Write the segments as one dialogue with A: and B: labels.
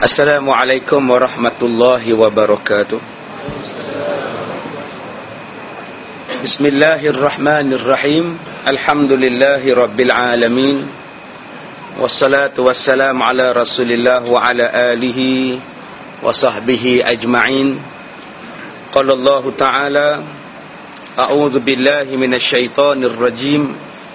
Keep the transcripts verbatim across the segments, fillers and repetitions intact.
A: Assalamualaikum warahmatullahi wabarakatuh. Bismillahirrahmanirrahim. Alhamdulillahi rabbil alamin. Wassalatu wassalamu ala rasulillah wa ala alihi wa sahbihi ajma'in. Qala Allah ta'ala, a'udzu billahi minasyaitonir rajim.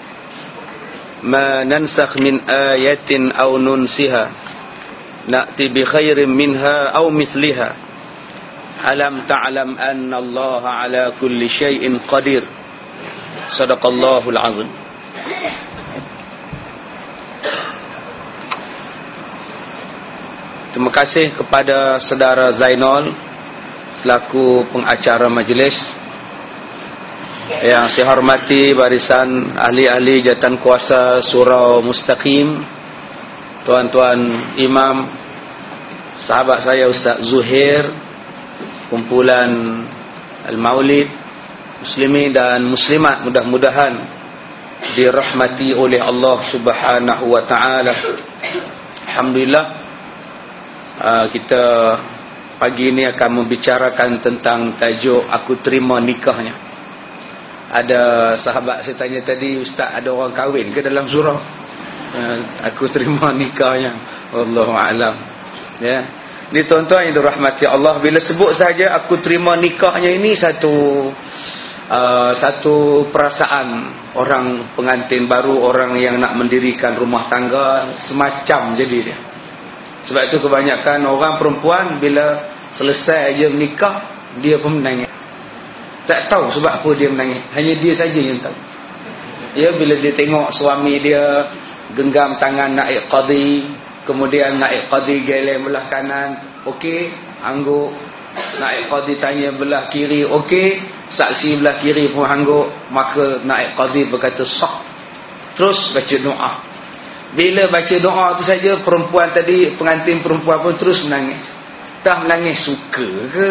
A: Ma nansakh min ayatin aw nunsiha na'ti bi khairin minha aw mithliha alam ta'lam anna Allah ala kulli syai'in qadir. Sadaqallahul azim. Terima kasih kepada saudara Zainal selaku pengacara majlis. Yang saya hormati barisan ahli-ahli jawatan kuasa Surau Mustaqim, tuan-tuan imam, sahabat saya Ustaz Zuhair, kumpulan Al-Maulid, muslimin dan muslimat, mudah-mudahan dirahmati oleh Allah Subhanahu wa taala. Alhamdulillah, kita pagi ini akan membicarakan tentang tajuk aku terima nikahnya. Ada sahabat saya tanya tadi, Ustaz ada orang kahwin ke dalam surau? Aku terima nikahnya. Wallahu a'lam. Ya. Ni tuan-tuan yang dirahmati Allah, bila sebut saja aku terima nikahnya, ini satu uh, satu perasaan orang pengantin baru, orang yang nak mendirikan rumah tangga semacam jadi dia. Sebab itu kebanyakan orang perempuan bila selesai aja menikah dia pun menangis. Tak tahu sebab apa dia menangis, hanya dia saja yang tahu. Ya, bila dia tengok suami dia genggam tangan naib qadi, kemudian naib qadi geleng belah kanan, okey, angguk. Naib qadi tanya belah kiri, okey, saksi belah kiri pun angguk. Maka naib qadi berkata sah, terus baca doa. Bila baca doa tu saja, perempuan tadi, pengantin perempuan pun terus menangis. Tak menangis suka ke,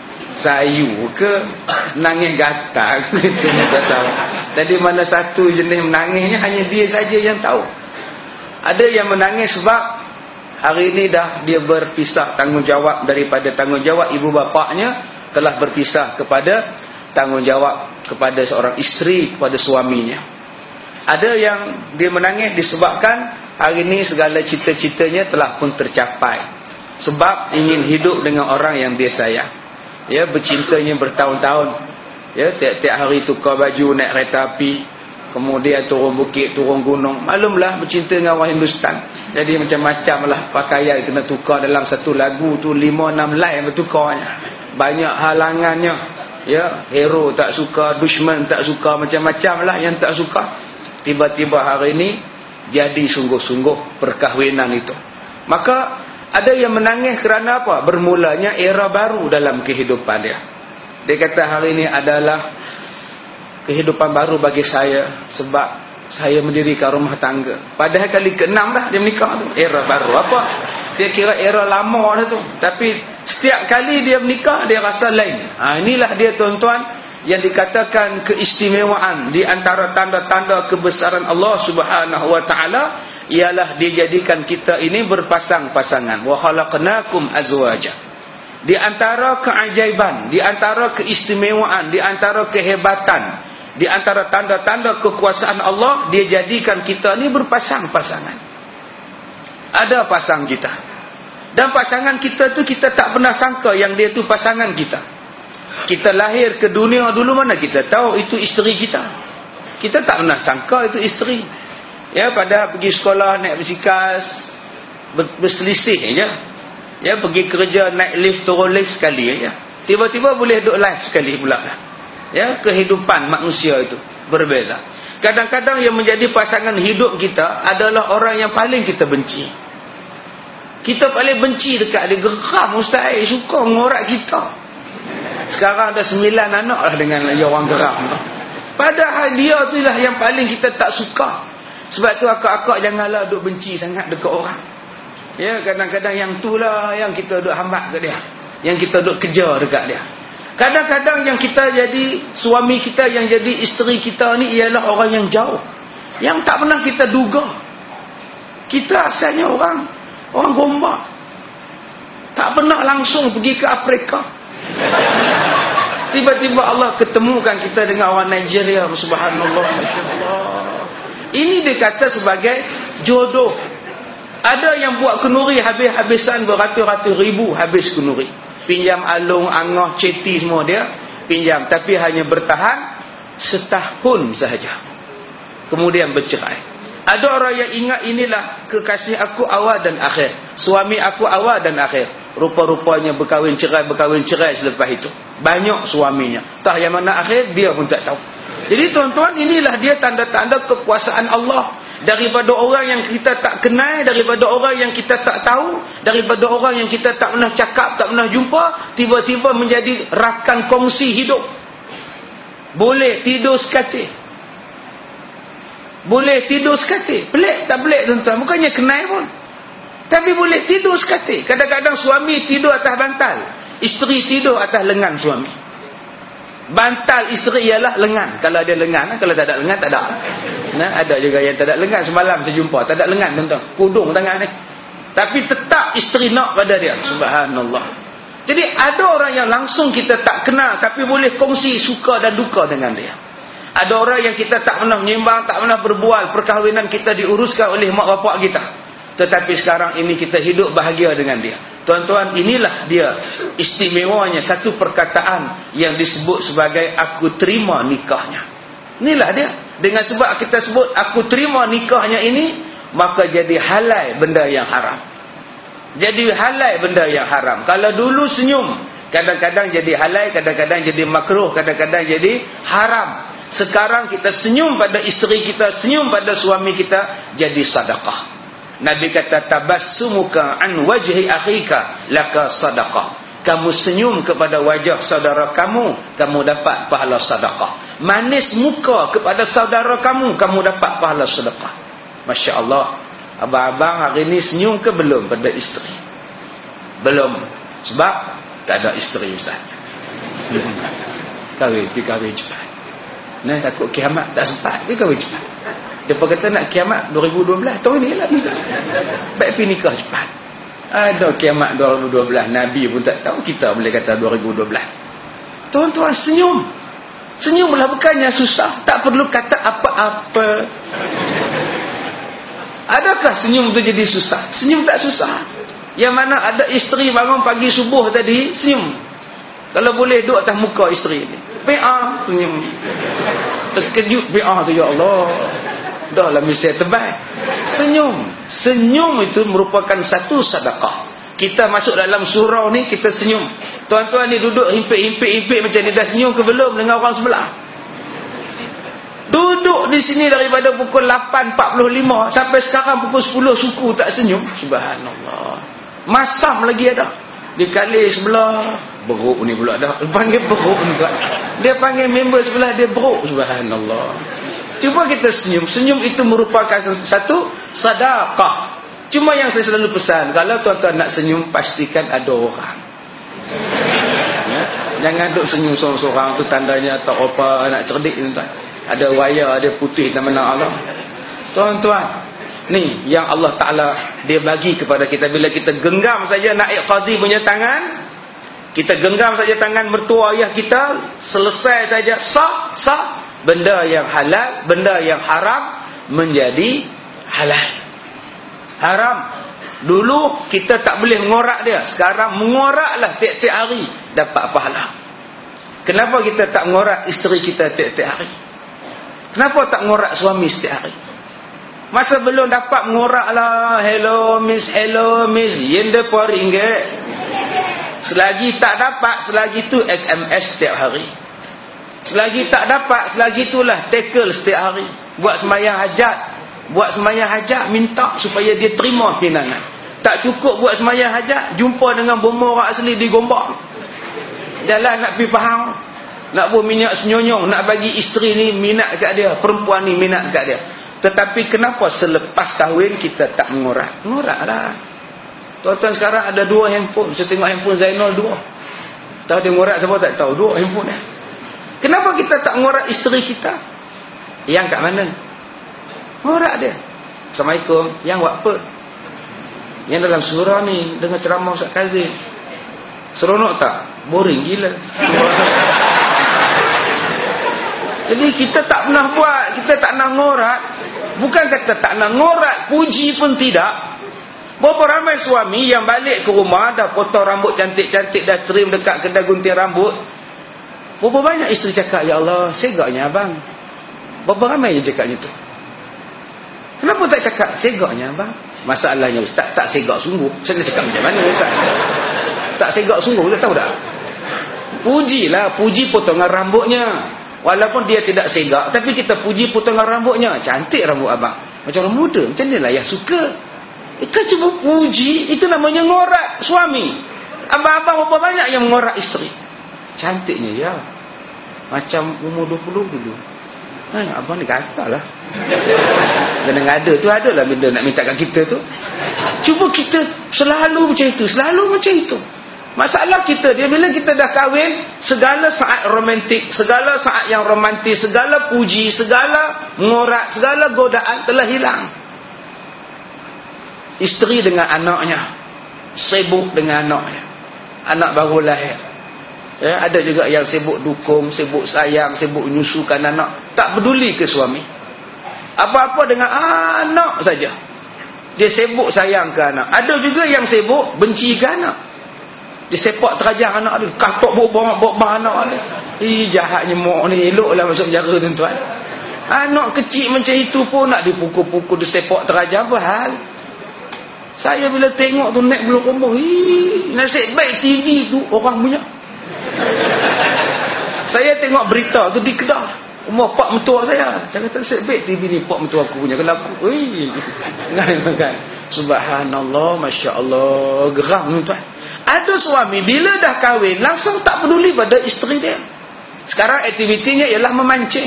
A: sayu ke, nangis gatal ke, itu tak tahu. Jadi mana satu jenis menangisnya hanya dia saja yang tahu. Ada yang menangis sebab hari ini dah dia berpisah tanggungjawab daripada tanggungjawab ibu bapaknya, telah berpisah kepada tanggungjawab kepada seorang isteri, kepada suaminya. Ada yang dia menangis disebabkan hari ini segala cita-citanya telah pun tercapai, sebab ingin hidup dengan orang yang dia sayang. Ya, bercintanya bertahun-tahun. Ya, tiap-tiap hari tukar baju, naik kereta api, kemudian turun bukit, turun gunung. Maklumlah bercinta dengan orang Hindustan. Jadi macam-macam lah pakaian kena tukar dalam satu lagu tu, lima enam line bertukarnya. Banyak halangannya. Ya, hero tak suka, dushman tak suka, macam-macam lah yang tak suka. Tiba-tiba hari ini jadi sungguh-sungguh perkahwinan itu. Maka ada yang menangis kerana apa? Bermulanya era baru dalam kehidupan dia. Dia kata hari ini adalah kehidupan baru bagi saya, sebab saya mendirikan rumah tangga. Padahal kali keenam dah dia menikah tu. Era baru apa? Dia kira era lama dah tu. Tapi setiap kali dia menikah dia rasa lain. Ha, inilah dia tuan-tuan yang dikatakan keistimewaan di antara tanda-tanda kebesaran Allah Subhanahu wa taala, ialah dia jadikan kita ini berpasang-pasangan. Wa khalaqnakum azwaja. Di antara keajaiban, di antara keistimewaan, di antara kehebatan, di antara tanda-tanda kekuasaan Allah, dia jadikan kita ni berpasang-pasangan. Ada pasang kita. Dan pasangan kita tu kita tak pernah sangka yang dia tu pasangan kita. Kita lahir ke dunia dulu, mana kita tahu itu isteri kita. Kita tak pernah sangka itu isteri. Ya, pada pergi sekolah naik basikal berselisih aja. Ya, pergi kerja naik lift, turun lift sekali aja. Tiba-tiba boleh duduk live sekali pula. Ya, kehidupan manusia itu berbeza. Kadang-kadang yang menjadi pasangan hidup kita adalah orang yang paling kita benci. Kita paling benci dekat dia, geram ustaz, eh, suka ngorak kita. Sekarang ada sembilan anak lah dengan orang geram. Padahal dia tu lah yang paling kita tak suka. Sebab tu akak-akak janganlah duk benci sangat dekat orang. Ya, kadang-kadang yang tu lah yang kita duk hambat ke dia, yang kita duk kejar dekat dia. Kadang-kadang yang kita jadi suami kita, yang jadi isteri kita ni ialah orang yang jauh, yang tak pernah kita duga. Kita asalnya orang orang Gombak. tak pernah langsung pergi ke Afrika. Tiba-tiba Allah ketemukan kita dengan orang Nigeria. Subhanallah, masya-Allah. Ini dikata sebagai jodoh. Ada yang buat kenuri habis-habisan beratus-ratus ribu habis kenuri. Pinjam alung, angah, ceti semua dia pinjam, tapi hanya bertahan setahun sahaja. Kemudian bercerai. Ada orang yang ingat inilah kekasih aku awal dan akhir, suami aku awal dan akhir. Rupa-rupanya berkahwin cerai, berkahwin cerai selepas itu. Banyak suaminya. Tah yang mana akhir dia pun tak tahu. Jadi tuan-tuan, inilah dia tanda-tanda kekuasaan Allah. Daripada orang yang kita tak kenal, daripada orang yang kita tak tahu, daripada orang yang kita tak pernah cakap, tak pernah jumpa, tiba-tiba menjadi rakan kongsi hidup. Boleh tidur sekatil. Boleh tidur sekatil. Pelik tak pelik tuan-tuan? Bukannya kenal pun. Tapi boleh tidur sekatil. Kadang-kadang suami tidur atas bantal, isteri tidur atas lengan suami. Bantal isteri ialah lengan. Kalau ada lengan, kalau tak ada lengan tak ada. Nah, ada juga yang tak ada lengan. Semalam saya jumpa tak ada lengan tuan-tuan, kudung tangan ni. Tapi tetap isteri nak pada dia. Subhanallah. Jadi ada orang yang langsung kita tak kenal, tapi boleh kongsi suka dan duka dengan dia. Ada orang yang kita tak pernah menyembang, tak pernah berbual, perkahwinan kita diuruskan oleh mak bapak kita, tetapi sekarang ini kita hidup bahagia dengan dia. Tuan-tuan, inilah dia istimewanya satu perkataan yang disebut sebagai aku terima nikahnya. Inilah dia. Dengan sebab kita sebut aku terima nikahnya ini, maka jadi halal benda yang haram. Jadi halal benda yang haram. Kalau dulu senyum, kadang-kadang jadi halal, kadang-kadang jadi makruh, kadang-kadang jadi haram. Sekarang kita senyum pada isteri kita, senyum pada suami kita, jadi sedekah. Nabi kata tabassumuka an wajhi akhika laka sadaqah. Kamu senyum kepada wajah saudara kamu, kamu dapat pahala sedekah. Manis muka kepada saudara kamu, kamu dapat pahala sedekah. Masya-Allah. Abang-abang hari ni senyum ke belum pada isteri? Belum. Sebab tak ada isteri ustaz. Kahwin, pergi kahwin cepat. Nah, takut kiamat tak sempat, pergi kahwin cepat. Dia kata nak kiamat dua ribu dua belas, tahun ni lah ustaz. Baik pergi nikah cepat. Ada kiamat dua ribu dua belas, Nabi pun tak tahu, kita boleh kata dua ribu dua belas. Tuan-tuan, senyum. Senyumlah, bukannya susah, tak perlu kata apa-apa. Adakah senyum tu jadi susah? Senyum tak susah. Yang mana ada isteri bangun pagi subuh tadi, senyum. Kalau boleh duduk atas muka isteri ni, P.A. senyum. Terkejut P.A. tu, ya Allah. Dah lah misal tebal. Senyum. Senyum itu merupakan satu sedekah. Kita masuk dalam surau ni, kita senyum. Tuan-tuan ni duduk himpit-himpit-himpit macam ni, dah senyum ke belum dengan orang sebelah? Duduk di sini daripada pukul lapan empat puluh lima sampai sekarang pukul sepuluh suku tak senyum. Subhanallah. Masam lagi ada. Dikali sebelah, beruk ni pula dah. Panggil beruk juga. Dia panggil member sebelah dia beruk. Subhanallah. Cuba kita senyum. Senyum itu merupakan satu sedekah. Cuma yang saya selalu pesan, kalau tuan-tuan nak senyum, pastikan ada orang. Ya? Jangan duduk senyum seorang-seorang, tu tandanya tak apa, nak cerdik tuan-tuan. Ada wayar, ada putih dan mana Allah. Tuan-tuan, ni yang Allah Ta'ala dia bagi kepada kita. Bila kita genggam saja naik qadhi punya tangan, kita genggam saja tangan mertua ayah kita, selesai saja sah, sah. Benda yang halal, benda yang haram menjadi halal. Haram. Dulu kita tak boleh mengorak dia. Sekarang mengoraklah tiap-tiap hari, dapat pahala. Kenapa kita tak mengorak isteri kita tiap-tiap hari? Kenapa tak mengorak suami setiap hari? Masa belum dapat mengorak lah, hello miss, hello miss, yen depa ringgit. Selagi tak dapat, selagi tu S M S setiap hari. Selagi tak dapat, selagi itulah tackle setiap hari. Buat sembahyang hajat, buat sembahyang hajat, minta supaya dia terima pinangan. Tak cukup buat sembahyang hajat, jumpa dengan bomo orang asli di Gombak. Jalan nak pergi Pahang, nak buat minyak senyonyong, nak bagi isteri ni minat kat dia, perempuan ni minat kat dia. Tetapi kenapa selepas kahwin kita tak mengorak? Mengoraklah. Tuan-tuan, sekarang ada dua handphone. Saya tengok handphone Zainal dua. Tahu dia mengorak siapa tak tahu? Dua handphone dia. Kenapa kita tak mengorak isteri kita? Yang kat mana? Mengorak dia. Assalamualaikum. Yang buat apa? Yang dalam surah ni dengar ceramah Ustaz Kazim. Seronok tak? Boring gila. Jadi kita tak pernah buat, kita tak nak ngorat. Bukan kata tak nak ngorat, puji pun tidak. Berapa ramai suami yang balik ke rumah dah potong rambut cantik-cantik, dah trim dekat kedai gunting rambut. Berapa banyak isteri cakap, ya Allah, segaknya abang. Berapa ramai yang cakapnya tu? Kenapa tak cakap segaknya abang? Masalahnya ustaz, tak segak sungguh. Saya nak cakap macam mana ustaz? Tak segak sungguh, tak tahu tak? Pujilah, puji potongan rambutnya. Walaupun dia tidak segak, tapi kita puji potongan rambutnya. Cantik rambut abang. Macam orang muda, macam ni lah yang suka. Eh, kan cuma puji, itu namanya ngorat suami. Abang-abang berapa banyak yang mengorat isteri? Cantiknya ya. Macam umur dua puluh dulu. Hai, abang ni kata lah. Dan ada tu, ada lah benda nak minta kat kita tu. Cuba kita selalu macam itu, selalu macam itu. Masalah kita dia, bila kita dah kahwin, segala saat romantik, segala saat yang romantis, segala puji, segala mengorat, segala godaan telah hilang. Isteri dengan anaknya, sibuk dengan anaknya. Anak baru lahir. Ya, ada juga yang sibuk dukung, sibuk sayang, sibuk nyusukan anak. Tak peduli ke suami. Apa-apa dengan anak saja. Dia sibuk sayang ke anak. Ada juga yang sibuk benci ke anak. Dia sepak terajang anak dia. Katok bobong-bobong anak dia. Ih, jahatnya mak ni. Eloklah masuk penjara tuan-tuan. Anak kecil macam itu pun nak dipukul-pukul, disepak terajang. Apa hal? Saya bila tengok tu naik belum kumpuh. Ih, nasib baik T V tu orang punya. Saya tengok berita tu di Kedah. Umur pak mentua saya. Saya kata nasib baik T V ni pak mentua aku punya. Kalau aku, ih. Kan? Subhanallah, Masya Allah. Geram tuan. Ada suami bila dah kahwin langsung tak peduli pada isteri dia. Sekarang aktivitinya ialah memancing.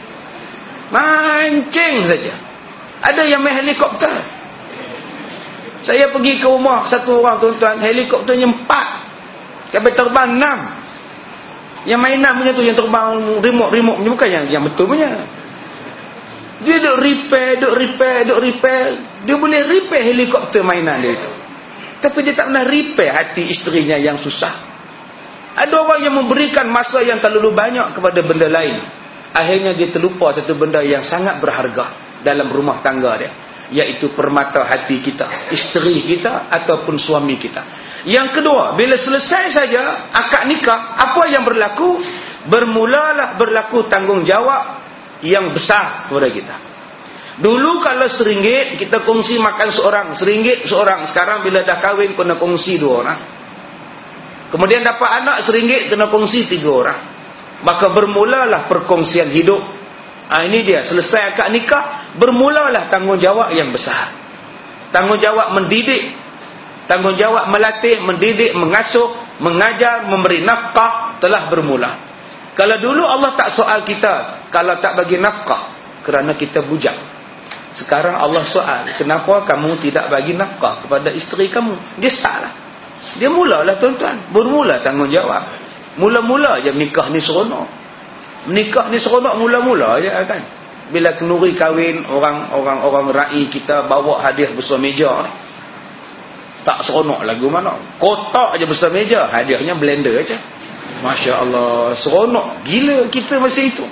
A: Mancing saja. Ada yang main helikopter. Saya pergi ke rumah satu orang tuan-tuan, helikopternya empat. Kapal terbang enam. Yang mainan punya tu, yang terbang remote-remote punya, bukan yang, yang betul punya. Dia duk repair, duk repair, duk repair. Dia boleh repair helikopter mainan dia itu. Tapi dia tak pernah repair hati isterinya yang susah. Ada orang yang memberikan masa yang terlalu banyak kepada benda lain. Akhirnya dia terlupa satu benda yang sangat berharga dalam rumah tangga dia. Iaitu permata hati kita. Isteri kita ataupun suami kita. Yang kedua, bila selesai saja akad nikah, apa yang berlaku? Bermulalah berlaku tanggungjawab yang besar kepada kita. Dulu kalau seringgit kita kongsi makan seorang, seringgit seorang. Sekarang bila dah kahwin kena kongsi dua orang. Kemudian dapat anak seringgit kena kongsi tiga orang. Maka bermulalah perkongsian hidup. Ha, ini dia, selesai akad nikah, bermulalah tanggungjawab yang besar. Tanggungjawab mendidik, tanggungjawab melatih, mendidik, mengasuh, mengajar, memberi nafkah telah bermula. Kalau dulu Allah tak soal kita kalau tak bagi nafkah kerana kita bujang. Sekarang Allah soal, kenapa kamu tidak bagi nafkah kepada isteri kamu? Dia salah. Dia mulalah tuan-tuan, bermula tanggungjawab. Mula-mula je nikah ni seronok. Nikah ni seronok mula-mula je kan. Bila kenduri kahwin, orang-orang orang rai kita bawa hadiah besar meja. Tak seronok lagu mana. Kotak je besar meja, hadiahnya blender aja. Masya Allah, seronok gila kita masa itu.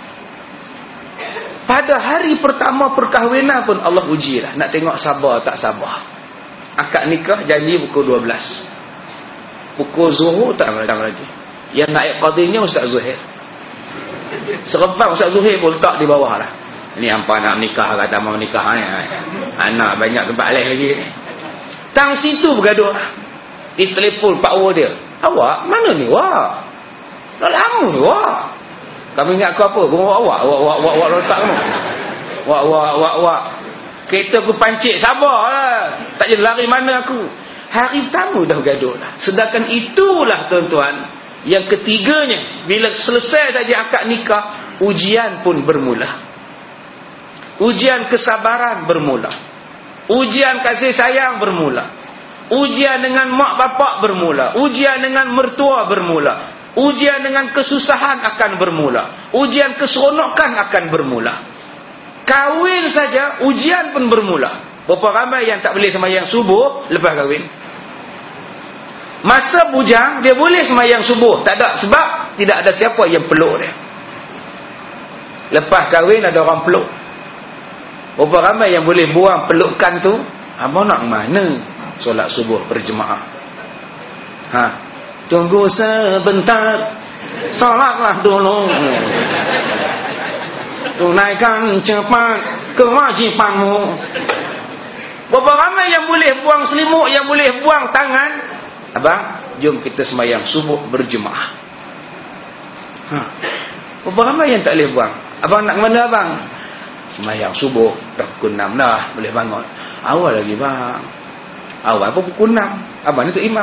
A: Pada hari pertama perkahwinan pun Allah uji lah. Nak tengok sabar tak sabar. Akad nikah janji pukul dua belas. Pukul Zuhur tak datang lagi. Yang naik qadhinya Ustaz Zuhair. Serempak Ustaz Zuhair pun letak di bawah lah. Ini hampa nak nikah kata mau nikah ni. Anak banyak tempat lain lagi. Tang situ bergaduh. Di telefon Pak Wo dia. Awak mana ni wak? Dah lama ni wak. Kamu ingat aku apa? Gua awak, awak, awak, awak, awak letak kamu. Awak, awak, awak, awak. Kereta aku pancit, sabarlah. Tak jadi lari mana aku. Hari pertama dah gaduh lah. Sedangkan itulah tuan-tuan, yang ketiganya, bila selesai saja akad nikah, ujian pun bermula. Ujian kesabaran bermula. Ujian kasih sayang bermula. Ujian dengan mak bapak bermula. Ujian dengan mertua bermula. Ujian dengan kesusahan akan bermula. Ujian keseronokan akan bermula. Kahwin saja ujian pun bermula. Berapa ramai yang tak boleh sembahyang subuh lepas kahwin? Masa bujang dia boleh sembahyang subuh, tak ada, sebab tidak ada siapa yang peluk dia. Lepas kahwin ada orang peluk. Berapa ramai yang boleh buang pelukan tu? Abang nak mana solat subuh berjemaah? Ha, tunggu sebentar, solatlah dulu, tunaikan cepat kewajibanmu. Berapa ramai yang boleh buang selimut, yang boleh buang tangan? Abang, jom kita sembahyang subuh berjemaah. Ha, berapa ramai yang tak boleh buang? Abang nak ke mana abang? Sembahyang subuh dah pukul enam dah boleh bangun. Awal lagi bang. Awal pun pukul enam. Abang ni tu imam.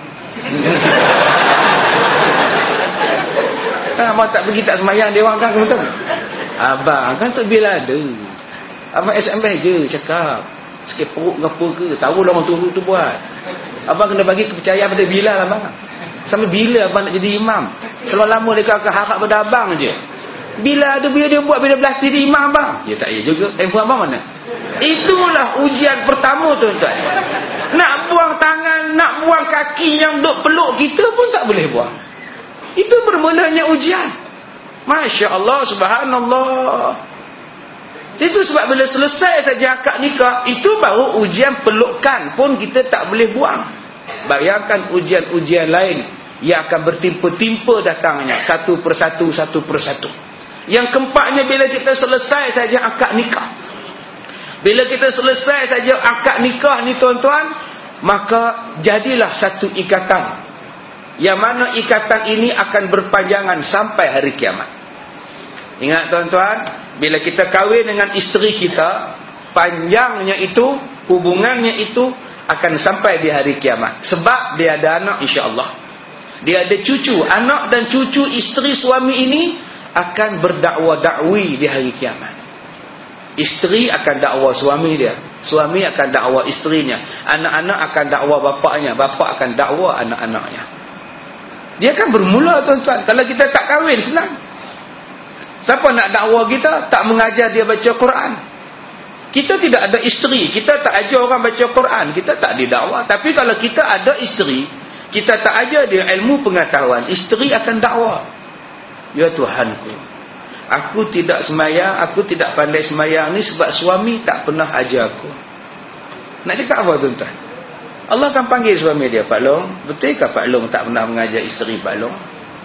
A: Abang tak pergi tak sembahyang dia orang kan betul. Abang kan tak bila ada. Abang S M S je cakap. Sikit perut ke apa ke, tahu lah orang tu tu buat. Abang kena bagi kepercayaan pada Bilal abang. Sampai bila abang nak jadi imam? Selalu lama dia akan harap pada abang je. Bila ada bila dia buat bila belas diri imam abang. Ya tak ya juga. Handphone abang mana? Itulah ujian pertama tuan-tuan. Nak buang tangan, nak buang kaki yang duk peluk kita pun tak boleh buang. Itu bermulanya ujian. Masya Allah, subhanallah. Itu sebab bila selesai saja akad nikah, itu baru ujian pelukan pun kita tak boleh buang. Bayangkan ujian-ujian lain yang akan bertimpa-timpa datangnya, satu persatu, satu persatu. Yang keempatnya, bila kita selesai saja akad nikah, bila kita selesai saja akad nikah ni tuan-tuan, maka jadilah satu ikatan, yang mana ikatan ini akan berpanjangan sampai hari kiamat. Ingat tuan-tuan, bila kita kahwin dengan isteri kita, panjangnya itu, hubungannya itu akan sampai di hari kiamat. Sebab dia ada anak insya-Allah. Dia ada cucu. Anak dan cucu isteri suami ini akan berdakwa-dakwi di hari kiamat. Isteri akan dakwa suami dia, suami akan dakwa isterinya, anak-anak akan dakwa bapaknya, bapak akan dakwa anak-anaknya. Dia akan bermula tuan-tuan. Kalau kita tak kahwin, senang. Siapa nak dakwa kita? Tak mengajar dia baca Quran. Kita tidak ada isteri, kita tak ajar orang baca Quran, kita tak didakwa. Tapi kalau kita ada isteri, kita tak ajar dia ilmu pengetahuan, isteri akan dakwa. Ya Tuhanku, aku tidak sembahyang, aku tidak pandai sembahyang ni sebab suami tak pernah ajar aku. Nak cakap apa tuan-tuan? Allah akan panggil suami dia, Pak Long, betulkah Pak Long tak pernah mengajar isteri Pak Long?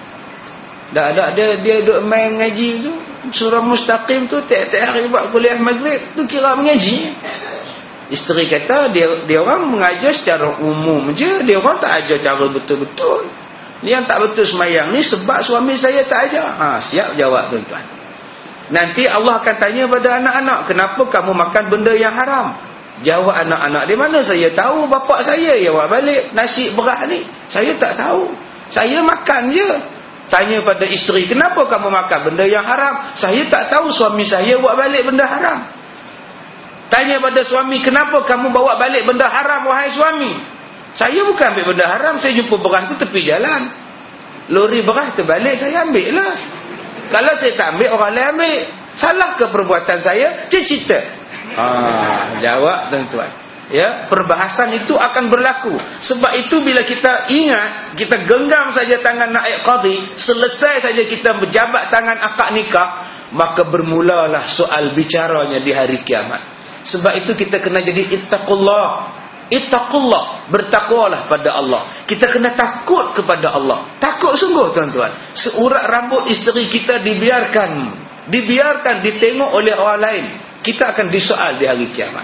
A: Dah ada dia dia duk main mengaji tu, surah Mustaqim tu tiap-tiap hari buat kuliah maghrib tu kira mengaji. Isteri kata dia dia orang mengajar secara umum je, dia orang tak ajar cara betul-betul. Ni yang tak betul sembahyang ni sebab suami saya tak ajar. Ha, siap jawab tuan-tuan. Nanti Allah akan tanya pada anak-anak, kenapa kamu makan benda yang haram? Jawab anak-anak, di mana saya tahu, bapak saya yang buat balik nasi beras ni. Saya tak tahu. Saya makan je. Tanya pada isteri, kenapa kamu makan benda yang haram? Saya tak tahu, suami saya buat balik benda haram. Tanya pada suami, kenapa kamu bawa balik benda haram wahai suami? Saya bukan ambil benda haram, saya jumpa beras tu tepi jalan. Lori beras terbalik, saya ambil lah. Kalau saya tak ambil, orang lain ambil. Salah ke perbuatan saya? Cita-cita. Ha, jawab tuan-tuan. Ya, perbahasan itu akan berlaku. Sebab itu bila kita ingat, kita genggam saja tangan naib qadhi, selesai saja kita berjabat tangan akad nikah, maka bermulalah soal bicaranya di hari kiamat. Sebab itu kita kena jadi ittaqullah. Ittaqullah, bertakwalah pada Allah. Kita kena takut kepada Allah. Takut sungguh tuan-tuan. Seurat rambut isteri kita dibiarkan, dibiarkan ditengok oleh orang lain, kita akan disoal di hari kiamat.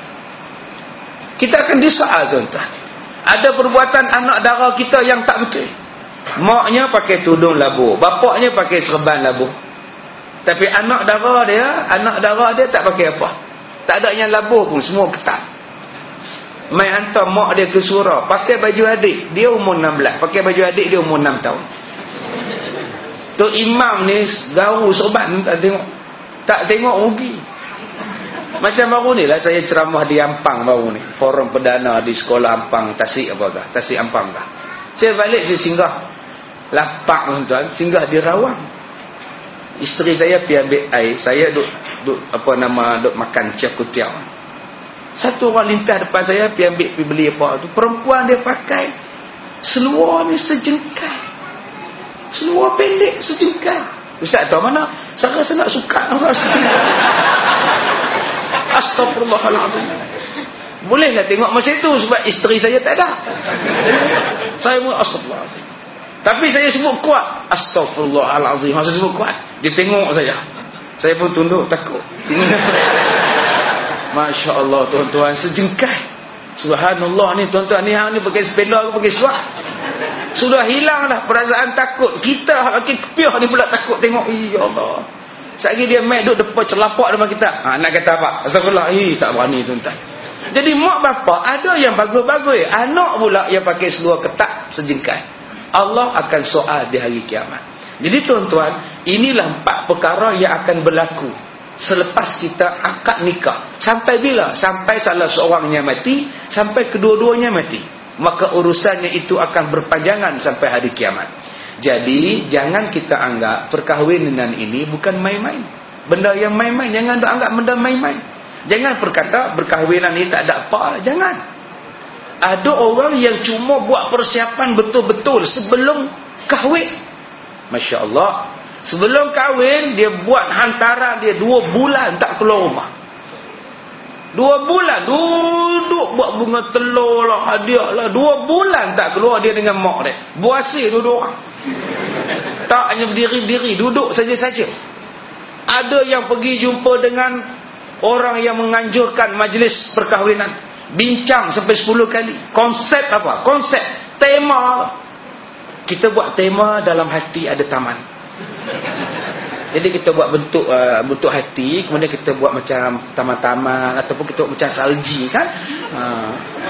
A: Kita akan disoal tuan-tuan. Ada perbuatan anak dara kita yang tak betul. Maknya pakai tudung labu, bapaknya pakai serban labu. Tapi anak dara dia, anak dara dia tak pakai apa. Tak ada yang labu pun, semua ketat. Mai hantar mak dia ke surau, pakai baju adik, dia umur enam belas, pakai baju adik dia umur enam tahun. Tu imam ni garu serban, tak tengok. Tak tengok rugi. Macam baru ni lah saya ceramah di Ampang baru ni, forum perdana di sekolah Ampang, Tasik apakah, Tasik Ampang kah. Saya balik, saya singgah lapak tuan-tuan, singgah di Rawang. Isteri saya pergi ambil air, saya duk, duk apa nama, duk makan cakutiau. Satu orang lintas depan saya, pergi ambil, pergi beli apa tu. Perempuan dia pakai Seluar ni sejengkal. Seluar pendek sejengkal. Ustaz tahu mana? Saya rasa nak suka. Astagfirullahalazim. Bolehlah tengok masa itu sebab isteri saya tak ada. Saya pun astagfirullahalazim. Tapi saya sebut kuat. Astagfirullahalazim. Masa sebut kuat, dia tengok saya. Saya pun tunduk takut. Masya Allah tuan-tuan, sejengkal. Subhanallah ni tuan-tuan, ni hang ni pakai sepeda ke pakai seluar. Sudah hilang dah perasaan takut. Kita laki kepiah ni pula takut tengok. Ya Allah. Sekali dia main duduk depan celapak depan kita. Ha, nak kata apa? Astagfirullah. Eh, tak berani tuan-tuan. Jadi mak bapak ada yang bagus-bagus. Anak pula yang pakai seluar ketat sejengkal. Allah akan soal di hari kiamat. Jadi tuan-tuan, inilah empat perkara yang akan berlaku selepas kita akad nikah. Sampai bila? Sampai salah seorangnya mati, sampai kedua-duanya mati. Maka urusannya itu akan berpanjangan sampai hari kiamat. Jadi jangan kita anggap perkahwinan ini bukan main-main. Benda yang main-main, jangan anggap benda main-main. Jangan berkata berkahwinan ini tak ada apa. Jangan. Ada orang yang cuma buat persiapan betul-betul sebelum kahwin. Masya Allah. Sebelum kahwin, dia buat hantaran dia dua bulan tak keluar rumah. Dua bulan duduk buat bunga telur lah, hadiah lah. Dua bulan tak keluar dia dengan mak dia. Buasir duduk orang. Tak hanya berdiri-diri, duduk saja-saja. Ada yang pergi jumpa dengan orang yang menganjurkan majlis perkahwinan. Bincang sampai sepuluh kali. Konsep apa? Konsep. Tema. Kita buat tema dalam hati ada taman. Jadi kita buat bentuk uh, bentuk hati, kemudian kita buat macam taman-taman ataupun kita buat macam salji kan. Uh.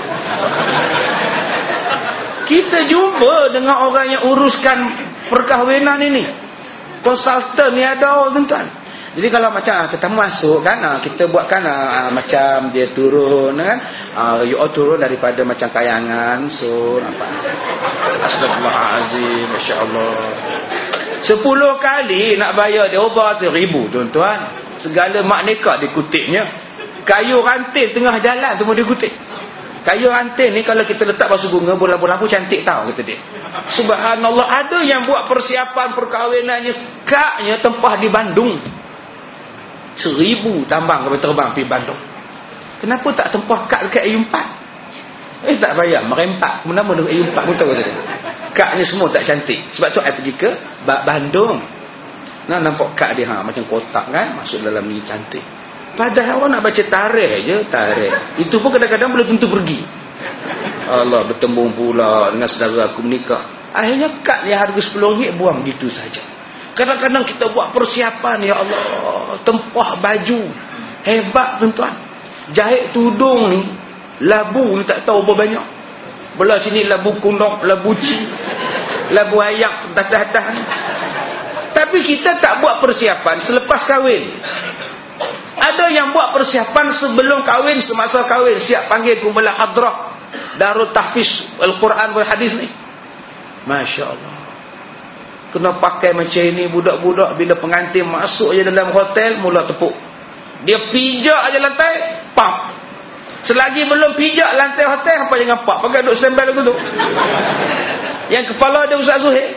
A: Kita jumpa dengan orang yang uruskan perkahwinan ini. Konsultan ni ada tuan-tuan. Jadi kalau macam kita masuk kan, kita buatkan uh, macam dia turun kan. Uh, you all turun daripada macam kayangan. So nampak. Astagfirullahalazim, masya-Allah. Sepuluh kali nak bayar dia ubah tu ribu tuan-tuan. Segala mak nikah dikutipnya. Kayu ranting tengah jalan semua dikutip. Kayu ranting ni kalau kita letak basuh bunga bola-bola pun cantik tau kata dia. Subhanallah, ada yang buat persiapan perkahwinannya kaknya tempah di Bandung. Seribu tambang kapal terbang pergi Bandung. Kenapa tak tempah kak dekat A U empat? Eh tak payah merempak. Kenapa dekat A U empat pun tahu kata dia. Kaknya semua tak cantik. Sebab tu saya pergi ke Bandung. Nah, nampak kak dia ha, macam kotak kan. Masuk dalam ni cantik. Padahal orang nak baca tarikh je. Tarikh. Itu pun kadang-kadang belum tentu pergi. Allah, bertembung pula dengan saudara aku menikah. Akhirnya kad yang harga sepuluh ringgit buang gitu saja. Kadang-kadang kita buat persiapan. Ya Allah. Tempah baju. Hebat tuan-tuan. Jahit tudung ni. Labu ni tak tahu berapa banyak. Belah sini labu kundok, labu ci, labu ayak, atas-atas. Tapi kita tak buat persiapan selepas kahwin. Ada yang buat persiapan sebelum kahwin, semasa kahwin. Siap panggil kumpulan hadrah Darul Tahfiz Al-Quran wal Hadis ni. Masya Allah. Kena pakai macam ini budak-budak. Bila pengantin masuk je dalam hotel, mula tepuk. Dia pijak aja lantai, pap. Selagi belum pijak lantai hotel, apa jangan pak. Pakai duduk standby lagu tu. Yang kepala dia Ustaz Zuhair.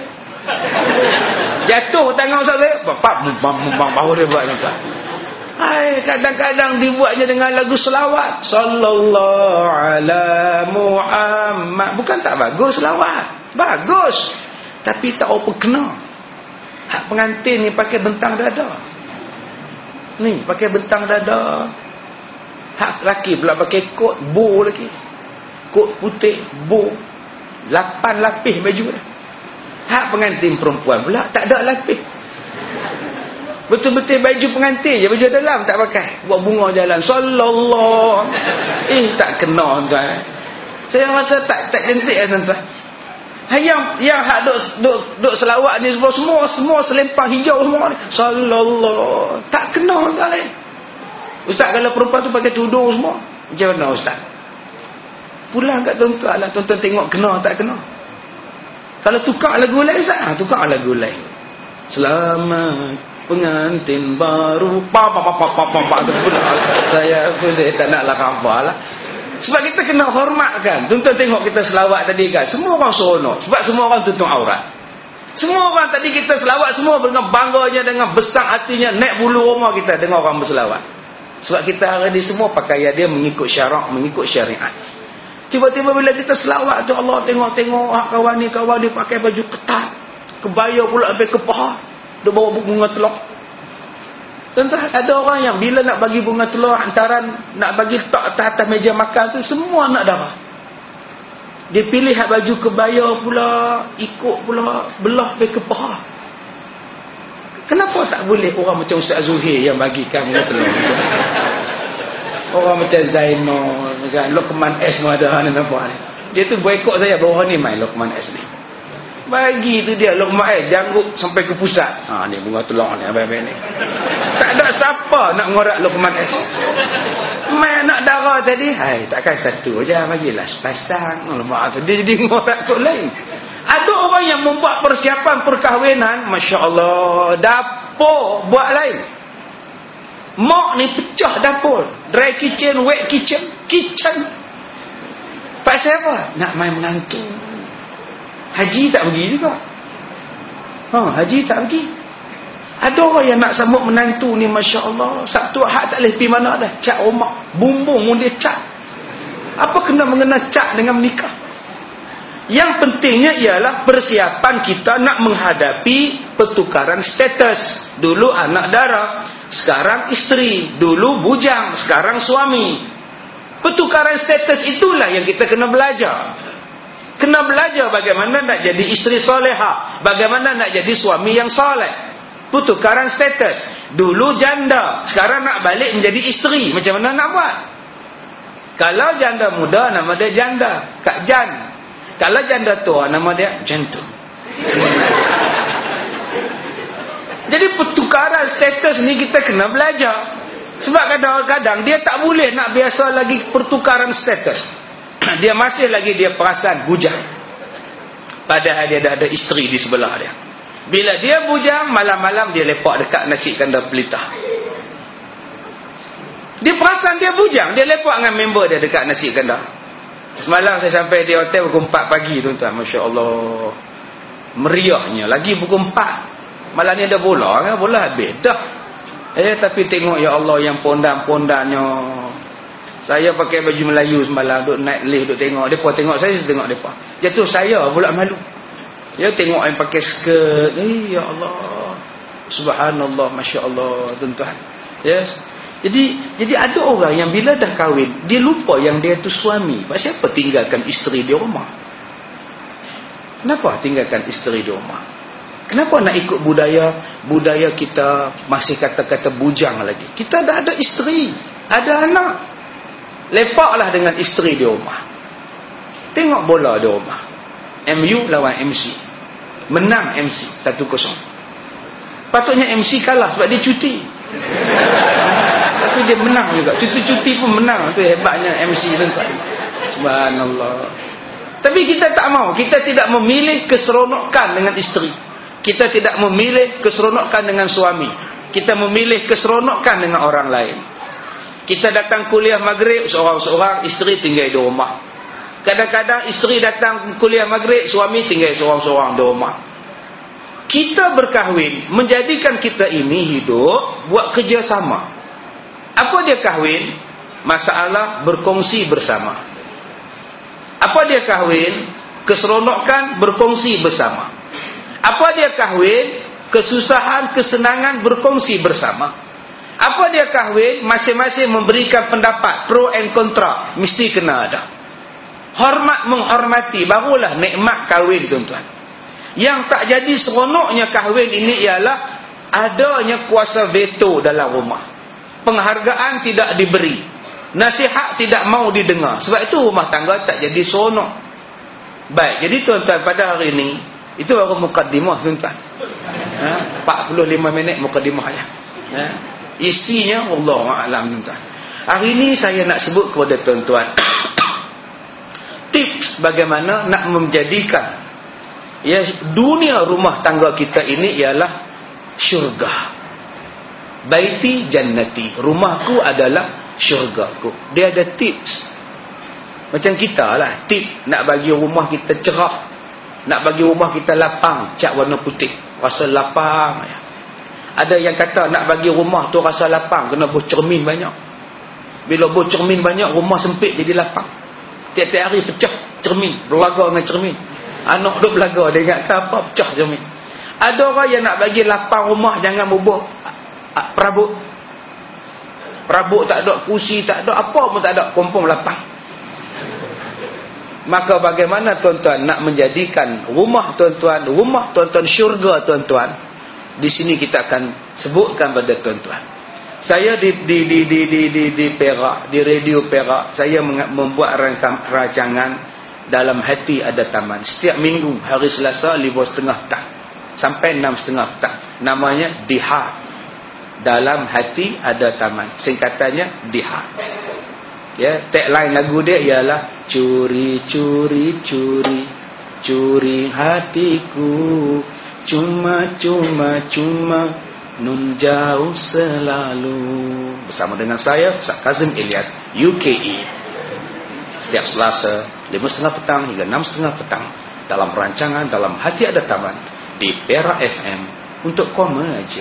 A: Jatuh tangan Ustaz Zuhair. Pak, bang, baru dia buat tuan. Hai, kadang-kadang dibuatnya dengan lagu selawat. Sallallahu ala Muhammad. Bukan tak bagus selawat. Bagus. Tapi tak apa kena. Hak pengantin ni pakai bentang dada. Ni, pakai bentang dada. Hak lelaki pula pakai kot bow lagi. Kot putih, bow. Lapan lapis baju dah. Hak pengantin perempuan pula tak ada lapis. Betul-betul baju pengantin je, baju dalam tak pakai. Buat bunga jalan. Sallallahu. Eh, tak kena tuan. Saya rasa tak tak cantik kan tuan. Yang yang hak duk duk duk selawat ni semua semua semua selempang hijau semua ni. Sallallahu. Tak kena tuan. Ustaz, kalau perempuan tu pakai tudung semua, macam mana Ustaz? Pulang kat tuan-tuan lah, tuan-tuan tengok kena tak kena. Kalau tukar lagu lain Ustaz, ha, tukar lagu lain. Selamat pengantin baru, pa pa pa pa pa pa pa. Saya aku saya tak naklah hafal lah. Sebab kita kena hormatkan. Tuan-tuan tengok kita selawat tadi kan, semua orang seronok. Sebab semua orang tutup aurat. Semua orang tadi kita selawat, semua dengan bangganya, dengan besar hatinya, naik bulu rumah kita dengar orang berselawat. Sebab kita hari ni semua pakaian dia mengikut syarak, mengikut syariat. Tiba-tiba bila kita selawat tu, Allah tengok-tengok ah, kawan ni, kawan ni pakai baju ketat, kebaya pula sampai ke paha, dia bawa bunga telur. Tuan-tuan, ada orang yang bila nak bagi bunga telur, antaran nak bagi letak atas, atas meja makan tu, semua nak darah. Dia pilih hak baju kebaya pula, ikut pula, belah sampai ke paha. Kenapa tak boleh orang macam Ustaz Zuhir yang bagikan bunga telur? Orang macam Zainal, macam Luqman S ni ada ni nampak ni. Dia tu boykot saya, bawah ni main Luqman S ni. Bagi tu dia Luqman S, janggut sampai ke pusat. Ha ni bunga telur ni, abang-abang ni. Tak ada siapa nak ngorak Luqman S. Main nak darah tadi, hai takkan satu aja, bagilah sepasang. Lemak tu dia jadi ngorak kot lain. Ada orang yang membuat persiapan perkahwinan, masya-Allah, dapur buat lain. Mak ni pecah dapur, dry kitchen, wet kitchen, kitchen. Pasal apa? Nak main menantu. Haji tak pergi juga. Ha, haji tak pergi. Ada orang yang nak sambut menantu ni, masya-Allah, Sabtu Ahad tak boleh pergi mana dah, cat rumah, bumbung pun dia cat. Apa kena mengena cat dengan menikah? Yang pentingnya ialah persiapan kita nak menghadapi pertukaran status. Dulu anak dara, sekarang isteri. Dulu bujang, sekarang suami. Pertukaran status itulah yang kita kena belajar. Kena belajar bagaimana nak jadi isteri soleha, bagaimana nak jadi suami yang soleh. Pertukaran status. Dulu janda, sekarang nak balik menjadi isteri. Macam mana nak buat? Kalau janda muda, nama dia janda, Kak Jan. Kalau janda tua, nama dia jantung. Jadi pertukaran status ni kita kena belajar. Sebab kadang-kadang dia tak boleh nak biasa lagi pertukaran status. Dia masih lagi dia perasan bujang. Padahal dia dah ada isteri di sebelah dia. Bila dia bujang, malam-malam dia lepak dekat nasi kandar pelita. Dia perasan dia bujang, dia lepak dengan member dia dekat nasi kandar. Semalam saya sampai di hotel pukul empat pagi, tuan-tuan. Masya Allah, meriahnya. Lagi pukul empat. Malam ni ada bola kan? Bola habis dah. Eh tapi tengok ya Allah yang pondan-pondannya. Saya pakai baju Melayu semalam, duduk naik lift, duduk tengok. Mereka tengok saya, saya tengok mereka. Jatuh saya pula malu. Dia tengok yang pakai skirt. Eh ya Allah, subhanallah, Masya Allah, tuan-tuan. Yes. Jadi jadi ada orang yang bila dah kahwin, dia lupa yang dia tu suami. Pasal apa tinggalkan isteri di rumah? Kenapa tinggalkan isteri di rumah? Kenapa nak ikut budaya budaya kita masih kata-kata bujang lagi? Kita dah ada isteri, ada anak. Lepaklah dengan isteri di rumah. Tengok bola di rumah. M U lawan M C. Menang M C satu kosong. Patutnya M C kalah sebab dia cuti. Tapi dia menang juga. Cuti-cuti pun menang. Itu hebatnya M C tu. Subhanallah. Tapi kita tak mau. Kita tidak memilih keseronokan dengan isteri. Kita tidak memilih keseronokan dengan suami. Kita memilih keseronokan dengan orang lain. Kita datang kuliah maghrib, seorang-seorang, isteri tinggal di rumah. Kadang-kadang isteri datang kuliah maghrib, suami tinggal seorang-seorang di rumah. Kita berkahwin menjadikan kita ini hidup buat kerjasama. Apa dia kahwin? Masalah berkongsi bersama. Apa dia kahwin? Keseronokan berkongsi bersama. Apa dia kahwin? Kesusahan, kesenangan berkongsi bersama. Apa dia kahwin? Masing-masing memberikan pendapat pro and kontra. Mesti kena ada. Hormat menghormati, barulah nikmat kahwin, tuan-tuan. Yang tak jadi seronoknya kahwin ini ialah adanya kuasa veto dalam rumah. Penghargaan tidak diberi, nasihat tidak mau didengar. Sebab itu rumah tangga tak jadi seronok. Baik, jadi tuan-tuan, pada hari ini itu baru mukaddimah, tuan-tuan. Ha, empat puluh lima minit mukaddimahnya. Ha, isinya Allah a'lam, tuan-tuan. Hari ini saya nak sebut kepada tuan-tuan tips bagaimana nak menjadikan ya dunia rumah tangga kita ini ialah syurga. Baiti jannati, rumahku adalah syurgaku. Dia ada tips. Macam kita lah, tip nak bagi rumah kita cerah, nak bagi rumah kita lapang, cat warna putih, rasa lapang. Ada yang kata nak bagi rumah tu rasa lapang, kena buh cermin banyak. Bila buh cermin banyak, rumah sempit jadi lapang. Tiap-tiap hari pecah cermin, berlaga dengan cermin. Anak duk belaga, dia ingat apa, pecah cermin. Ada orang yang nak bagi lapang rumah, jangan bubuh perabot. Perabot tak ada, kursi tak ada, apa pun tak ada, kompong lapang. Maka bagaimana tuan-tuan nak menjadikan rumah tuan-tuan, rumah tuan-tuan syurga tuan-tuan? Di sini kita akan sebutkan pada tuan-tuan. Saya di di di di di di, di Perak, di Radio Perak, saya membuat rangkam rancangan Dalam Hati Ada Taman. Setiap minggu hari Selasa lima setengah petang sampai enam setengah petang. Namanya Diha. Dalam Hati Ada Taman. Singkatannya Diha. Ya, tagline lagu dia ialah curi curi curi curi hatiku, cuma cuma cuma nun jauh selalu. Bersama dengan saya Ustaz Kazim Ilyas, U K E. Setiap Selasa lima setengah petang hingga enam setengah petang dalam rancangan Dalam Hati Ada Taman di Perak F M. Untuk koma aja.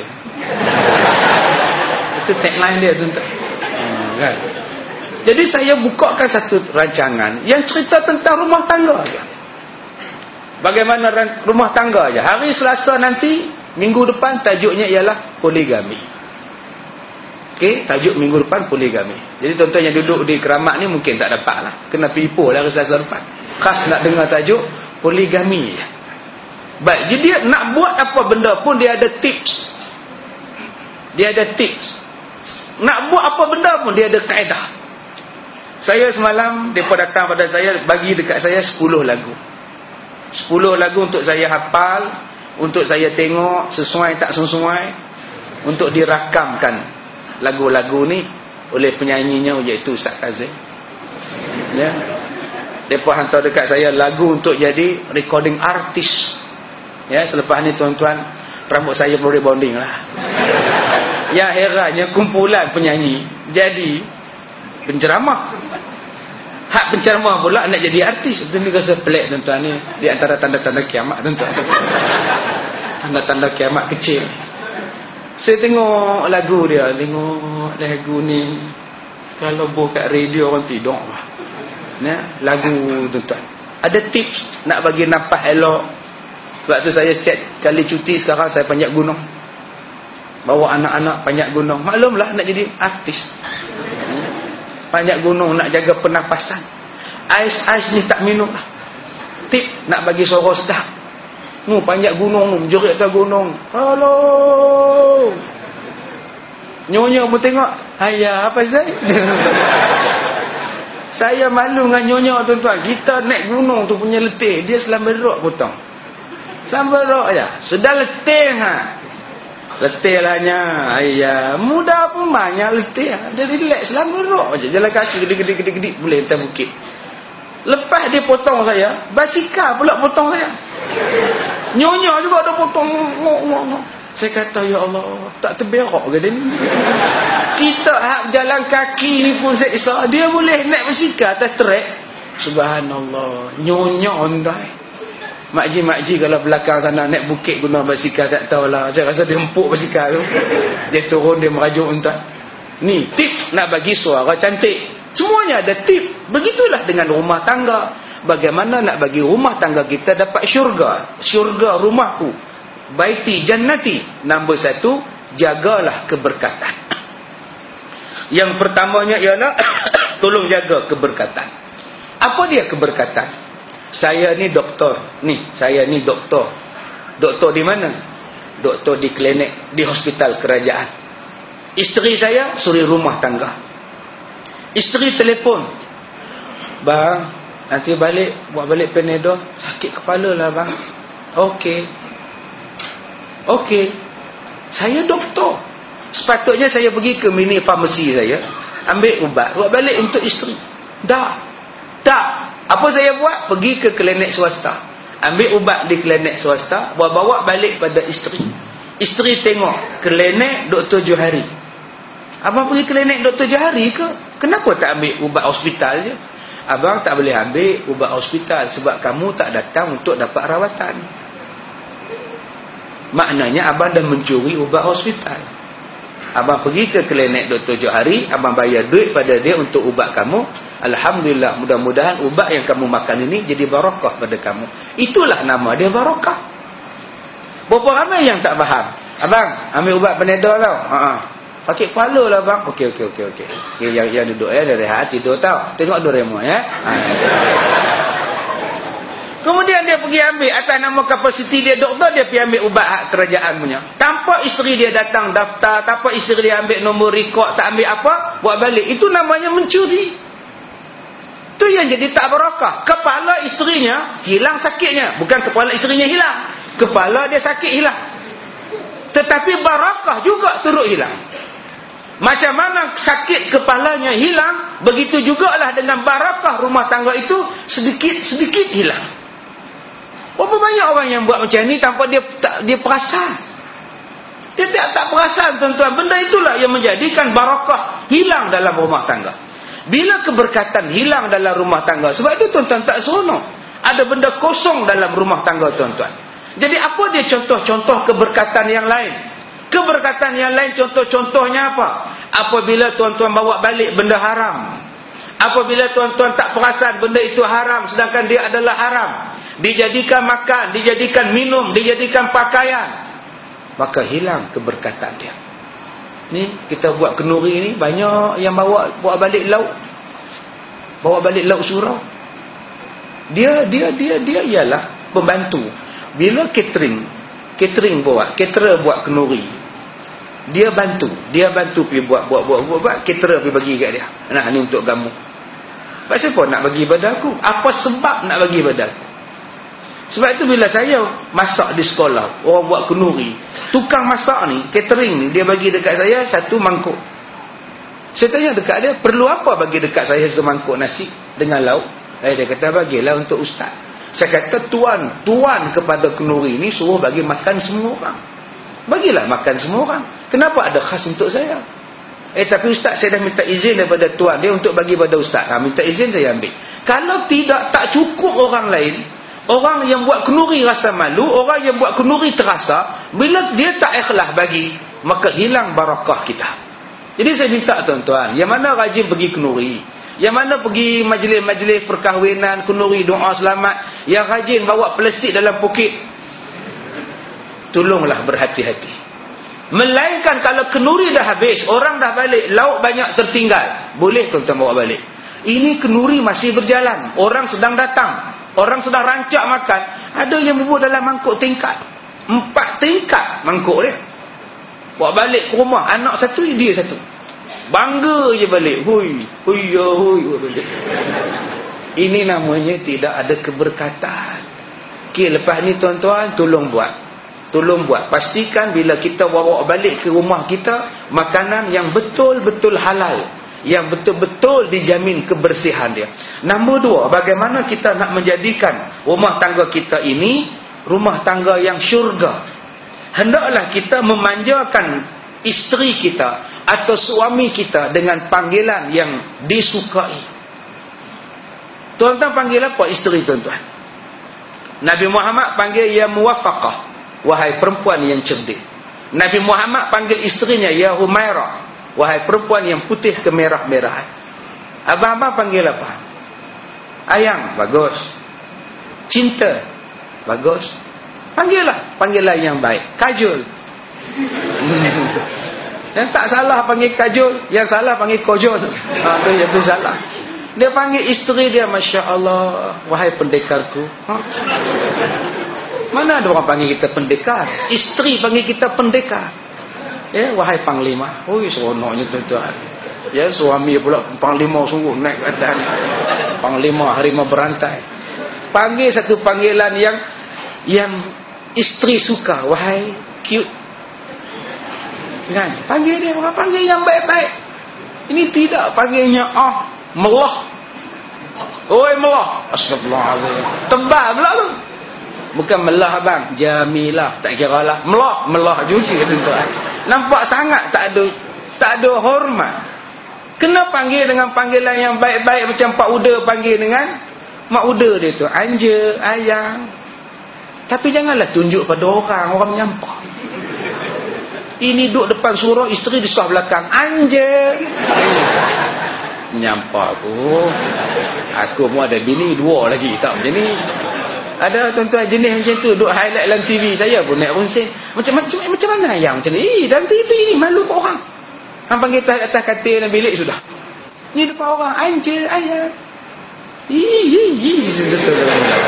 A: Itu tagline dia tuan-tuan. Hmm, kan? Jadi saya bukakan satu rancangan yang cerita tentang rumah tangga aja. Bagaimana rumah tangga aja. Hari Selasa nanti, minggu depan tajuknya ialah poligami. Okey, tajuk minggu depan poligami. Jadi tuan-tuan yang duduk di Keramat ni mungkin tak dapat lah. Kena pipo lah hari Selasa depan. Khas nak dengar tajuk poligami. Baik, jadi dia nak buat apa benda pun dia ada tips. Dia ada tips. Nak buat apa benda pun dia ada kaedah. Saya semalam, mereka datang pada saya, bagi dekat saya sepuluh lagu. sepuluh lagu untuk saya hafal, untuk saya tengok sesuai tak sesuai, untuk dirakamkan lagu-lagu ni oleh penyanyinya, iaitu Ustaz Kazim. Ya. Mereka hantar dekat saya lagu untuk jadi recording artist. Ya, selepas ni tuan-tuan, rambut saya perlu rebonding lah. Yang herannya kumpulan penyanyi jadi penceramah. Hak penceramah pula nak jadi artis. Itu ni rasa pelik tuan-tuan ni. Di antara tanda-tanda kiamat tuan-tuan. Tanda-tanda kiamat kecil. Saya tengok lagu dia. Tengok lagu ni. Kalau buh kat radio orang tidur lah. Ya, lagu tuan-tuan. Ada tips nak bagi nafas elok. Sebab tu saya setiap kali cuti sekarang saya panjat gunung. Bawa anak-anak panjat gunung. Maklumlah nak jadi artis. Panjat gunung nak jaga pernafasan. Ais-ais ni tak minum lah. Tip nak bagi suara sedap. Nu panjat gunung nu, menjerit ke gunung. Halo. Nyonya pun tengok. Ayah apa saya? Saya malu dengan nyonya tuan-tuan. Kita naik gunung tu punya letih. Dia selama rok potong. Selama rok aja. Sudah letih ha. Letih lahnya. Ayah. Muda pun banyak letih. Dia relax selama rok aja. Jalan kaki gede-gede-gede boleh atas bukit. Lepas dia potong saya, basikal pula potong saya. Nyonya juga ada potong. Ngok-ngok-ngok. Saya kata, ya Allah, tak terberak ke dia ni? Kita hak jalan kaki ni pun seksa. Dia boleh naik basikal atas trek. Subhanallah. Nyonya ondai. Makji-makji kalau belakang sana naik bukit guna basikal tak tahulah. Saya rasa dia empuk basikal tu. Dia turun, dia merajuk entah. Ni tip nak bagi suara cantik. Semuanya ada tip. Begitulah dengan rumah tangga. Bagaimana nak bagi rumah tangga kita dapat syurga. Syurga rumahku. Baiti jannati. Nombor satu, jagalah keberkatan. Yang pertamanya ialah tolong jaga keberkatan. Apa dia keberkatan? Saya ni doktor. Ni, saya ni doktor. Doktor di mana? Doktor di klinik, di hospital kerajaan. Isteri saya suri rumah tangga. Isteri telefon. Bang, nanti balik, buat balik Panadol. Sakit kepala lah bang. Okey. Okey. Saya doktor. Sepatutnya saya pergi ke mini farmasi saya. Ambil ubat. Buat balik untuk isteri. Dah. Dah. Apa saya buat? Pergi ke klinik swasta. Ambil ubat di klinik swasta. Bawa balik pada isteri. Isteri tengok. Klinik Doktor Johari. Abang pergi klinik Doktor Johari ke? Kenapa tak ambil ubat hospital je? abang tak boleh ambil ubat hospital sebab kamu tak datang untuk dapat rawatan. Maknanya abang dah mencuri ubat hospital. Abang pergi ke klinik Doktor Johari, abang bayar duit pada dia untuk ubat kamu. Alhamdulillah, mudah-mudahan ubat yang kamu makan ini jadi barakah pada kamu. Itulah nama dia barakah. Berapa ramai yang tak faham? Abang, ambil ubat Panadol tau. Ha ah. Pakai kepala lah bang. Okey okey okey okey. Okay, yang yang duduk ya, dari rehat tidur tau. Tengok Doraemon ya. Ha. Kemudian dia pergi ambil atas nama kapasiti dia doktor, dia pergi ambil ubat hak kerajaan punya. Tanpa isteri dia datang daftar, tanpa isteri dia ambil nombor rekod, tak ambil apa, buat balik. Itu namanya mencuri. Itu yang jadi tak barakah. Kepala isterinya hilang sakitnya. Bukan kepala isterinya hilang. Kepala dia sakit hilang. Tetapi barakah juga turut hilang. Macam mana sakit kepalanya hilang, begitu jugalah dengan barakah rumah tangga itu sedikit-sedikit hilang. Berapa banyak orang yang buat macam ni tanpa dia tak, dia perasan. Dia tak, tak perasan tuan-tuan. Benda itulah yang menjadikan barakah hilang dalam rumah tangga. Bila keberkatan hilang dalam rumah tangga, sebab itu tuan-tuan tak seronok. Ada benda kosong dalam rumah tangga tuan-tuan. Jadi apa dia contoh-contoh keberkatan yang lain? Keberkatan yang lain contoh-contohnya apa? Apabila tuan-tuan bawa balik benda haram. Apabila tuan-tuan tak perasan benda itu haram sedangkan dia adalah haram. Dijadikan makan, dijadikan minum, dijadikan pakaian. Maka hilang keberkatan dia. Ni kita buat kenduri ni banyak yang bawa bawa balik lauk. Bawa balik lauk surau. Dia dia dia dia ialah pembantu. Bila catering, catering buat, caterer buat kenduri. Dia bantu, dia bantu pergi buat buat buat buat, buat caterer pergi bagi kat dia. Nah, ni untuk kamu. Sebab siapa nak bagi pada aku? Apa sebab nak bagi pada aku? Sebab itu bila saya masak di sekolah, orang buat kenduri, tukang masak ni, catering ni, dia bagi dekat saya satu mangkuk. Saya tanya dekat dia, perlu apa bagi dekat saya satu mangkuk nasi dengan lauk? Eh, dia kata, bagilah untuk ustaz. Saya kata, tuan, tuan kepada kenduri ni suruh bagi makan semua orang. Bagilah makan semua orang. Kenapa ada khas untuk saya? Eh, tapi ustaz, saya dah minta izin daripada tuan dia untuk bagi pada ustaz. Ha, minta izin, saya ambil. Kalau tidak, tak cukup orang lain. Orang yang buat kenduri rasa malu, orang yang buat kenduri terasa, bila dia tak ikhlas bagi, maka hilang barakah kita. Jadi saya minta tuan-tuan, yang mana rajin pergi kenduri, yang mana pergi majlis-majlis perkahwinan, kenduri, doa selamat, yang rajin bawa plastik dalam poket, tolonglah berhati-hati. Melainkan kalau kenduri dah habis, orang dah balik, lauk banyak tertinggal, boleh tuan-tuan bawa balik. Ini kenduri masih berjalan, orang sedang datang, orang sedang rancak makan, ada yang bubur dalam mangkuk tingkat. Empat tingkat mangkuk dia. Bawa balik ke rumah, anak satu, dia satu. Bangga je balik. Hui, hui, ya, hui, balik. Ini namanya tidak ada keberkatan. Okey, lepas ni tuan-tuan, tolong buat. Tolong buat. Pastikan bila kita bawa balik ke rumah kita, makanan yang betul-betul halal. Yang betul-betul dijamin kebersihan dia. Nombor dua, bagaimana kita nak menjadikan rumah tangga kita ini rumah tangga yang syurga. Hendaklah kita memanjakan isteri kita atau suami kita dengan panggilan yang disukai. Tuan-tuan panggil apa isteri tuan-tuan? Nabi Muhammad panggil ya muwaffaqah, wahai perempuan yang cerdik. Nabi Muhammad panggil isterinya ya Humairah, wahai perempuan yang putih kemerah-merahan. Abang-abang panggil apa? Ayang, bagus. Cinta, bagus. Panggillah, panggillah yang baik. Kajol. Yang tak salah panggil kajol, yang salah panggil kojol. Ha, tu yang tu salah. Dia panggil isteri dia, Masya Allah, wahai pendekarku. Ha? Mana ada orang panggil kita pendekar? Isteri panggil kita pendekar. Ya, wahai panglima. Oh, seronoknya tuan-tuan. Ya, suami pula panglima sungguh naik ke atas. Panglima harimau berantai. Panggil satu panggilan yang yang isteri suka, wahai cute. Kan? Panggil dia, orang panggil yang baik-baik. Ini tidak panggilnya ah, melah. Oi melah. Astagfirullahalazim. Tebal pula tu. Bukan melah abang, Jamilah, tak kira lah. Melah, melah juga tuan-tuan. Nampak sangat tak ada tak ada hormat. Kena panggil dengan panggilan yang baik-baik, macam Pak Uda panggil dengan Mak Uda dia tu, anja, ayang. Tapi janganlah tunjuk pada orang, orang menyampah. Ini duduk depan surau, isteri di sebelah belakang, anja. Menyampah aku. Aku pun ada bini dua lagi, tak macam ni. Ada tuan-tuan jenis macam tu, duk highlight dalam T V. Saya pun naik ronsen. Macam macam macam mana ayang macam ni? Eh, dalam T V ni malu kat orang. Hang panggil atas, atas katil dalam bilik sudah. Ni depan orang, anja, ayang. Ih, ih, ih, betul.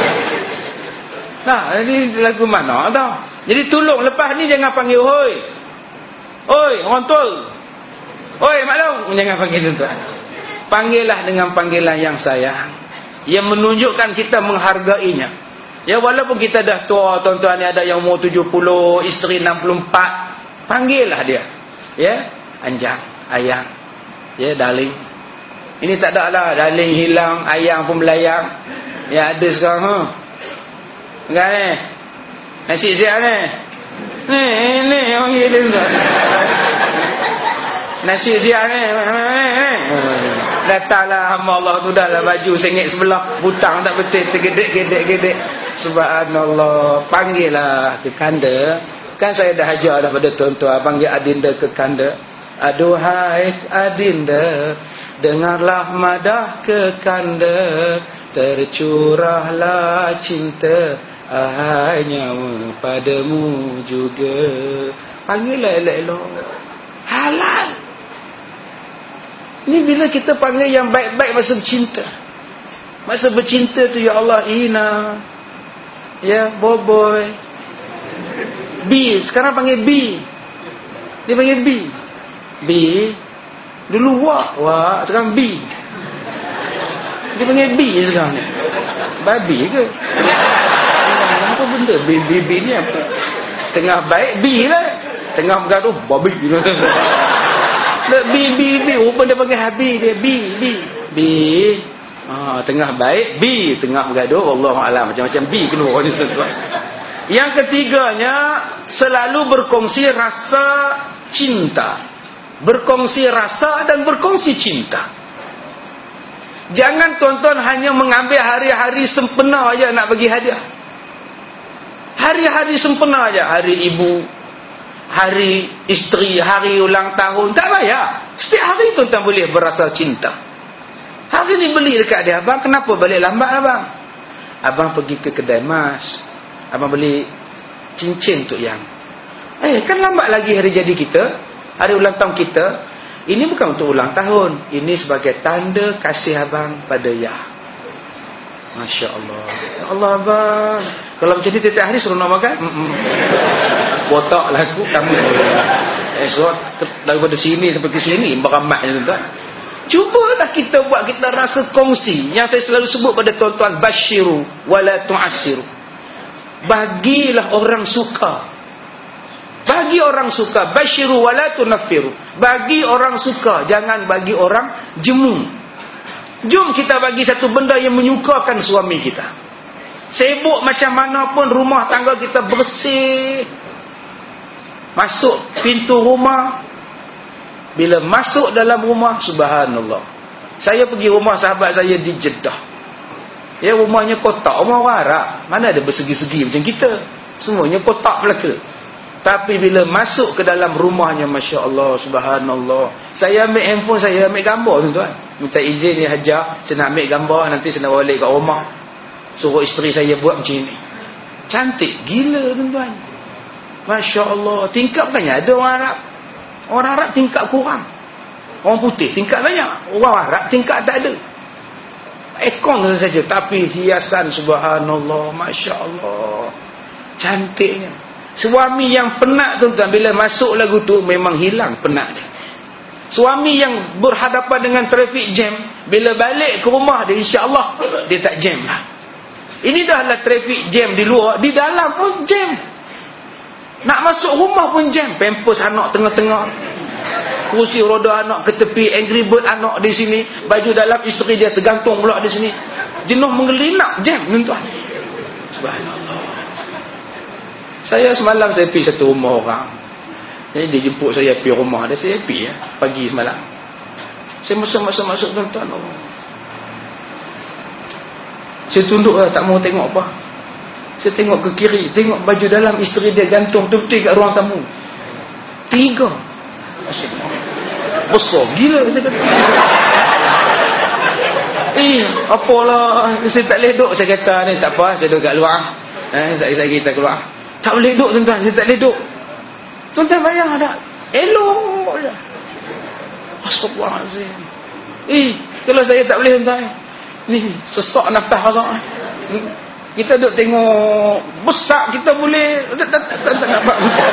A: Nah, ini lagu mana tau. Jadi tolong lepas ni jangan panggil hoi. Oi, orang tua. Oi, maklum, jangan panggil tuan. Panggillah dengan panggilan yang sayang, yang menunjukkan kita menghargainya. Ya, walaupun kita dah tua, tuan-tuan ni ada yang umur tujuh puluh, isteri enam puluh empat, panggillah dia. Ya, anjang, ayang. Ya, darling. Ini tak ada lah, darling hilang, ayang pun melayang. Ya, ada sekarang. Ha? Enggak ni. Nasi siap ni. Ni, ni, orang gila tuan. Nasi siap ni. Datanglah hamba Allah tu, dah lah baju sengit sebelah, butang tak betul, tergedek-gedek-gedek. Subhanallah. Panggillah ke kanda. Kan saya dah ajar dah pada tuan-tuan, panggil adinda ke kanda. Aduhai adinda, dengarlah madah ke kanda, tercurahlah cinta hanya padamu juga. Panggillah elok-elok. Halal. Ini bila kita panggil yang baik-baik masa bercinta. Masa bercinta tu, ya Allah, Ina. Ya, Boboy. B. Sekarang panggil B. Dia panggil B. B. Dulu Wak. Wak. Sekarang B. Dia panggil B sekarang ni. Babi ke? Apa benda? B, B, B ni apa? Tengah baik, B lah. Tengah bergaduh, babi. B, B, B. Rupa dia panggil Habib dia. B, B. B. Ha, tengah baik, B. Tengah bergaduh, Wallahualam. Macam-macam B keluar ni tuan-tuan. Yang ketiganya, selalu berkongsi rasa cinta. Berkongsi rasa dan berkongsi cinta. Jangan tuan-tuan hanya mengambil hari-hari sempena aja nak bagi hadiah. Hari-hari sempena aja, hari ibu, hari isteri, hari ulang tahun, tak payah. Setiap hari tuan-tuan boleh berasa cinta. Hari ni beli dekat dia, abang kenapa balik lambat abang? Abang pergi ke kedai emas, abang beli cincin untuk yang. Eh, kan lambat lagi hari jadi kita, hari ulang tahun kita. Ini bukan untuk ulang tahun, ini sebagai tanda kasih abang pada ya. Masya Allah. Ya Allah abang, kalau macam ni tiap hari suruh nak makan, botak lah aku, kamu esok daripada sini sampai ke sini beramat je tuan. Cubalah kita buat, kita rasa kongsi. Yang saya selalu sebut pada tuan-tuan, basyiru wala tu'assiru. Bagilah orang suka. Bagi orang suka, basyiru wala tunaffiru. Bagi orang suka, jangan bagi orang jemu. Jom kita bagi satu benda yang menyukakan suami kita. Sibuk macam mana pun, rumah tangga kita bersih. Masuk pintu rumah, bila masuk dalam rumah, subhanallah. Saya pergi rumah sahabat saya di Jeddah. Ya, rumahnya kotak, rumah orang Arab. Mana ada bersegi-segi macam kita. Semuanya kotak belaka. Tapi bila masuk ke dalam rumahnya, Masya Allah, subhanallah. Saya ambil handphone, saya ambil gambar tuan-tuan. Minta izin ni hajar, saya nak ambil gambar, nanti saya nak balik kat rumah. Suruh isteri saya buat macam ni. Cantik gila tuan-tuan. Masya Allah. Tingkap banyak ada orang Arab. Orang Arab tingkap kurang. Orang putih tingkap banyak. Orang Arab tingkap tak ada. Ekon saja. Tapi hiasan, subhanallah, Masya Allah. Cantiknya. Suami yang penat tuan-tuan, bila masuk lagu tu memang hilang penat dia. Suami yang berhadapan dengan traffic jam, bila balik ke rumah dia, insya-Allah dia tak jam lah. Ini dah lah traffic jam di luar, di dalam pun jam. Nak masuk rumah pun jam. Pampers anak tengah-tengah, kursi roda anak ke tepi, Angry Bird anak di sini, baju dalam isteri dia tergantung pula di sini. Jenuh menggelinak jam tuan-tuan. Subhanallah. Saya semalam saya pergi satu rumah orang. Jadi dia jemput saya pergi rumah dia, saya pergi ya, pagi semalam. Saya masuk-masuk-masuk tuan-tuan. Oh. Saya tunduk lah, tak mau tengok apa. Saya tengok ke kiri, tengok baju dalam isteri dia gantung tepi kat ruang tamu. Tiga. Asyik. Besar gila saya kata. Eh, apalah, saya tak boleh duduk. Saya kata ni tak apa, saya duduk kat luar. Eh, saya, saya kita keluar. Tak boleh duduk tuan-tuan, saya tak boleh duduk. Tuan-tuan bayang tak? Elok je. Astagfirullahaladzim. Eh, kalau saya tak boleh tuan-tuan. Ni, sesak nafas rasa. Kita duduk tengok besar, kita boleh tak tak tak tak nampak.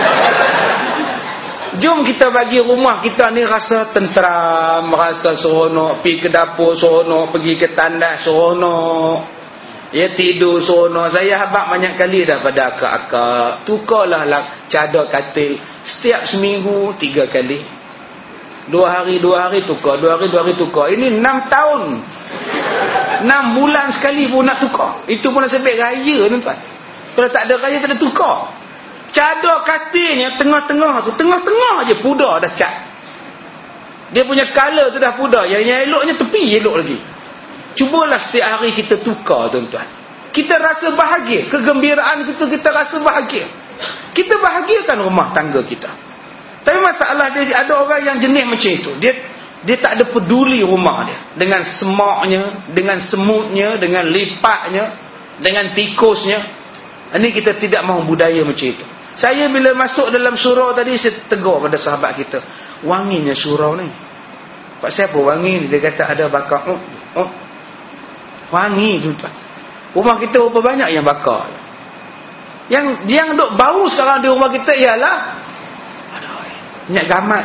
A: Jom kita bagi rumah kita ni rasa tenteram, rasa seronok, pergi ke dapur seronok, pergi ke tandas seronok, ya tidur seronok. Saya habaq banyak kali dah pada akak-akak, tukarlah lah cadar katil setiap seminggu tiga kali, dua hari dua hari tukar, dua hari dua hari tukar. Ini enam tahun, enam bulan sekali pun nak tukar. Itu pun nasib baik raya tuan-tuan. Kalau tak ada raya tak ada tukar. Cadar katilnya tengah-tengah tu, tengah-tengah je pudar dah cat. Dia punya color tu dah pudar. Yang, yang eloknya tepi elok lagi. Cubalah setiap hari kita tukar tuan-tuan. Kita rasa bahagia, kegembiraan kita, kita rasa bahagia. Kita bahagiakan rumah tangga kita. Tapi masalah dia, ada orang yang jenis macam itu. Dia dia tak ada peduli rumah dia. Dengan semaknya, dengan semutnya, dengan lipatnya, dengan tikusnya. Ini kita tidak mahu budaya macam itu. Saya bila masuk dalam surau tadi, saya tegur pada sahabat kita, wanginya surau ni. Pak siapa wangi ni? Dia kata ada bakar. Oh, oh. Wangi tuan-tuan. Rumah kita berapa banyak yang bakar. Yang yang duk bau sekarang di rumah kita ialah aduh, minyak gamat.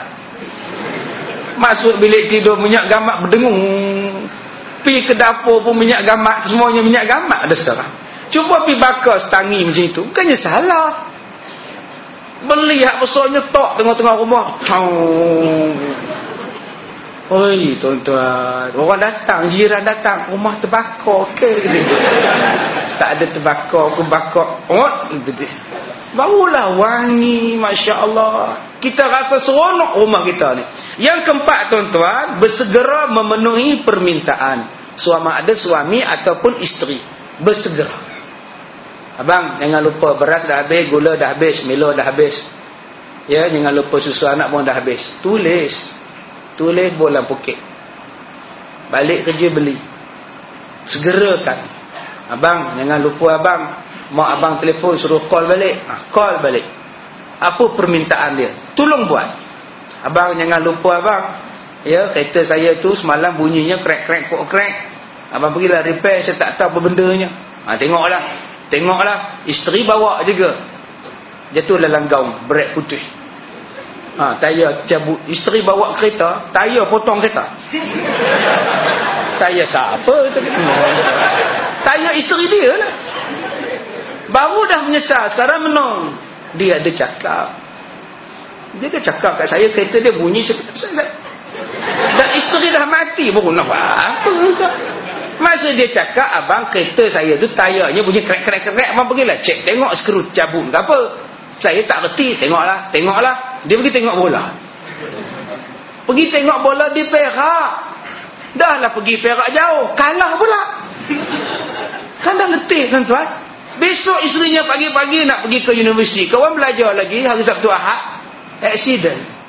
A: Masuk bilik tidur minyak gamat berdengung. Pergi ke dapur pun minyak gamat, semuanya minyak gamat ada sekarang. Cuba pergi bakar setangi macam itu, bukannya salah. Beli hak besarnya tok tengah-tengah rumah. Oi tuan-tuan, orang datang, jiran datang, rumah terbakar ke? Tak ada terbakar, aku bakar. Oh, barulah wangi, masya-Allah. Kita rasa seronok rumah kita ni. Yang keempat tuan-tuan, bersegera memenuhi permintaan. Sama ada suami ataupun isteri, bersegera. Abang, jangan lupa beras dah habis, gula dah habis, Milo dah habis. Ya, jangan lupa susu anak pun dah habis. Tulis. Tulis bola pokek. Balik kerja beli. Segerakan. Abang, jangan lupa abang. Mak abang telefon suruh call balik. Ha, call balik. Apa permintaan dia? Tolong buat. Abang, jangan lupa abang. Ya, kereta saya tu semalam bunyinya krek-krek pok krek. Abang pergilah repair, saya tak tahu apa bendanya. Ha, tengoklah. Tengoklah, isteri bawa juga. Jatuh dalam gaung, brek putih. Ha, tayar cabut. Isteri bawa kereta, tayar potong kereta. Tayar siapa? Tayar isteri dia lah. Baru dah menyesal, sekarang menang. Dia ada cakap. Dia ada cakap kat saya, kereta dia bunyi. Dan isteri dah mati, baru nak buat apa? Masa dia cakap, abang kereta saya tu tayarnya bunyi krek-krek-krek, abang pergilah cek, tengok skru cabut ke apa. Saya tak reti, tengoklah, tengoklah. Dia pergi tengok bola. Pergi tengok bola di Perak. Dah lah pergi Perak jauh, kalah pula. Kan dah letih tuan-tuan. Besok isterinya pagi-pagi nak pergi ke universiti. Kawan belajar lagi hari Sabtu Ahad, accident.